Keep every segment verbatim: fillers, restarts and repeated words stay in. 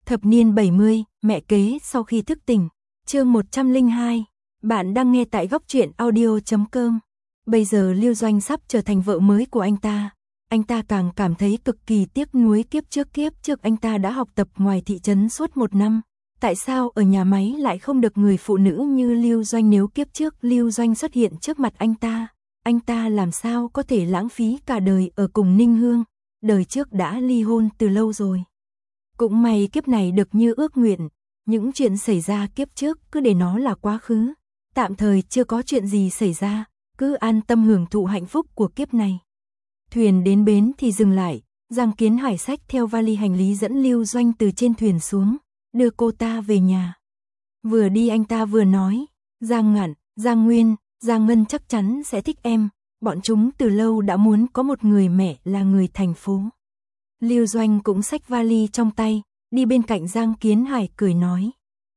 Thập niên bảy mươi, mẹ kế sau khi thức tỉnh. Chương một trăm lẻ hai. Bạn đang nghe tại góc truyện audio chấm com. Bây giờ Lưu Doanh sắp trở thành vợ mới của anh ta. Anh ta càng cảm thấy cực kỳ tiếc nuối kiếp trước kiếp trước anh ta đã học tập ngoài thị trấn suốt một năm. Tại sao ở nhà máy lại không được người phụ nữ như Lưu Doanh, nếu kiếp trước Lưu Doanh xuất hiện trước mặt anh ta? Anh ta làm sao có thể lãng phí cả đời ở cùng Ninh Hương, đời trước đã ly hôn từ lâu rồi. Cũng may kiếp này được như ước nguyện, những chuyện xảy ra kiếp trước cứ để nó là quá khứ, tạm thời chưa có chuyện gì xảy ra, cứ an tâm hưởng thụ hạnh phúc của kiếp này. Thuyền đến bến thì dừng lại, Giang Kiến Hải xách theo vali hành lý dẫn Lưu Doanh từ trên thuyền xuống, đưa cô ta về nhà. Vừa đi anh ta vừa nói, Giang Ngạn, Giang Nguyên, Giang Ngân chắc chắn sẽ thích em, bọn chúng từ lâu đã muốn có một người mẹ là người thành phố. Lưu Doanh cũng xách vali trong tay, đi bên cạnh Giang Kiến Hải cười nói.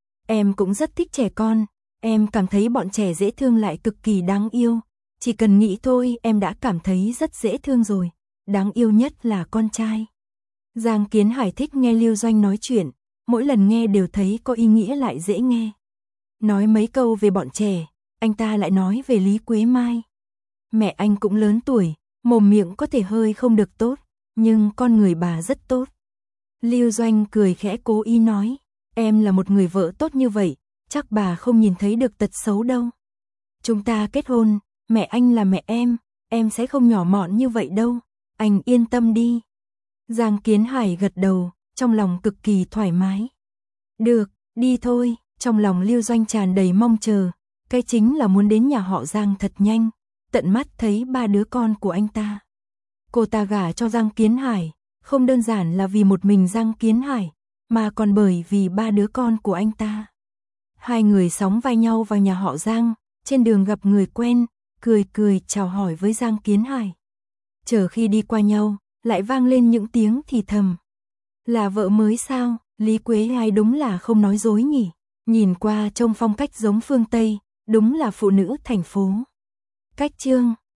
Em cũng rất thích trẻ con, em cảm thấy bọn trẻ dễ thương lại cực kỳ đáng yêu. Chỉ cần nghĩ thôi em đã cảm thấy rất dễ thương rồi, đáng yêu nhất là con trai. Giang Kiến Hải thích nghe Lưu Doanh nói chuyện, mỗi lần nghe đều thấy có ý nghĩa lại dễ nghe. Nói mấy câu về bọn trẻ, anh ta lại nói về Lý Quế Mai. Mẹ anh cũng lớn tuổi, mồm miệng có thể hơi không được tốt, nhưng con người bà rất tốt. Lưu Doanh cười khẽ cố ý nói, em là một người vợ tốt như vậy, chắc bà không nhìn thấy được tật xấu đâu. Chúng ta kết hôn, mẹ anh là mẹ em, em sẽ không nhỏ mọn như vậy đâu, anh yên tâm đi. Giang Kiến Hải gật đầu, trong lòng cực kỳ thoải mái. Được, đi thôi, trong lòng Lưu Doanh tràn đầy mong chờ, cái chính là muốn đến nhà họ Giang thật nhanh, tận mắt thấy ba đứa con của anh ta. Cô ta gả cho Giang Kiến Hải, không đơn giản là vì một mình Giang Kiến Hải, mà còn bởi vì ba đứa con của anh ta. Hai người sóng vai nhau vào nhà họ Giang, trên đường gặp người quen, cười cười chào hỏi với Giang Kiến Hải. Chờ khi đi qua nhau, lại vang lên những tiếng thì thầm. Là vợ mới sao, Lý Quế Mai đúng là không nói dối nhỉ, nhìn qua trông phong cách giống phương Tây, đúng là phụ nữ thành phố. Cách chương